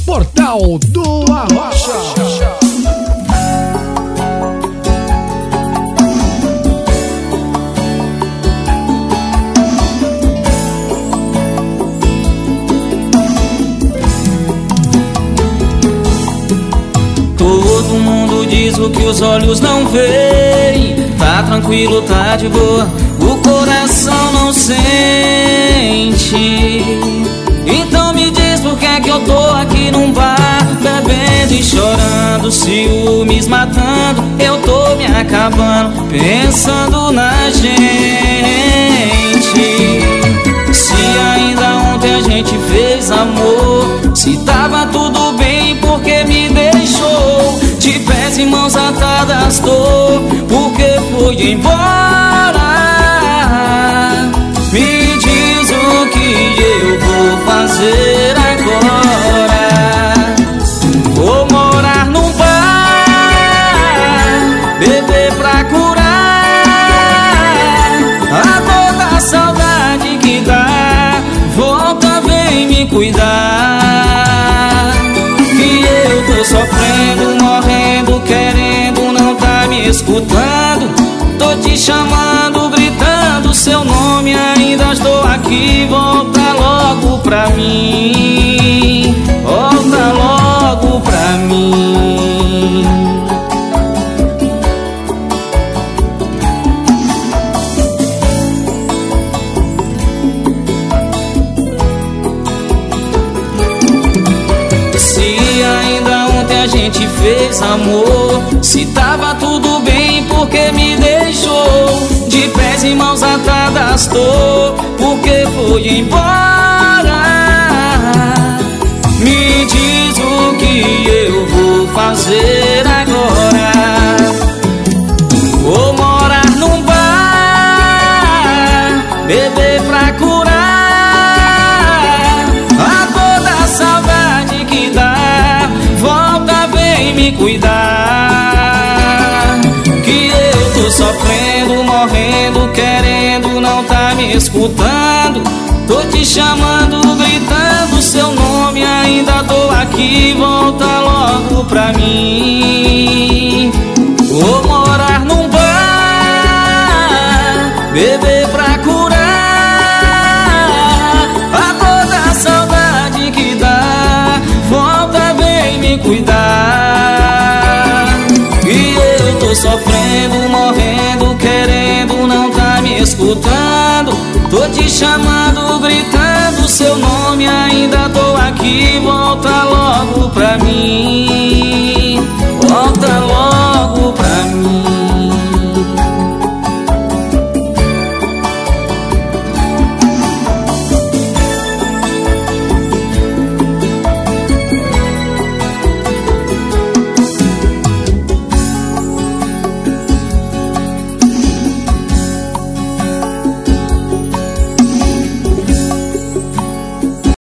Portal do Arrocha. Todo mundo diz o que os olhos não veem. Tá tranquilo, tá de boa, o coração não sente. Então me diz por que é que eu tô aqui num bar, bebendo e chorando, ciúmes matando. Eu tô me acabando, pensando na gente. Se ainda ontem a gente fez amor, se tava tudo bem, por que me deixou? De pés e mãos atadas tô, porque foi embora. Me diz o que eu vou fazer agora. Vou morar num bar, beber pra curar a toda a saudade que dá. Volta, vem me cuidar, que eu tô sofrendo, morrendo, querendo, não tá me escutando. Tô te chamando, gritando seu nome, ainda estou aqui. Volta logo pra mim, volta logo pra mim. Se ainda ontem a gente fez amor, se tava tudo bem, por que me deixou? De pés e mãos atadas tô, porque foi embora. Me diz o que eu vou fazer agora. Vou morar num bar, beber pra curar a toda a saudade que dá. Volta, vem me cuidar, que eu tô sofrendo, morrendo, querendo, não tá me escutando. Tô te chamando, gritando seu nome, ainda tô aqui. Volta logo pra mim. Vou morar num bar, beber pra curar a toda a saudade que dá. Volta, vem me cuidar, que eu tô sofrendo, morrendo, querendo, não tá me escutando. Tô te chamando, gritando seu nome, ainda tô aqui. Volta logo pra mim.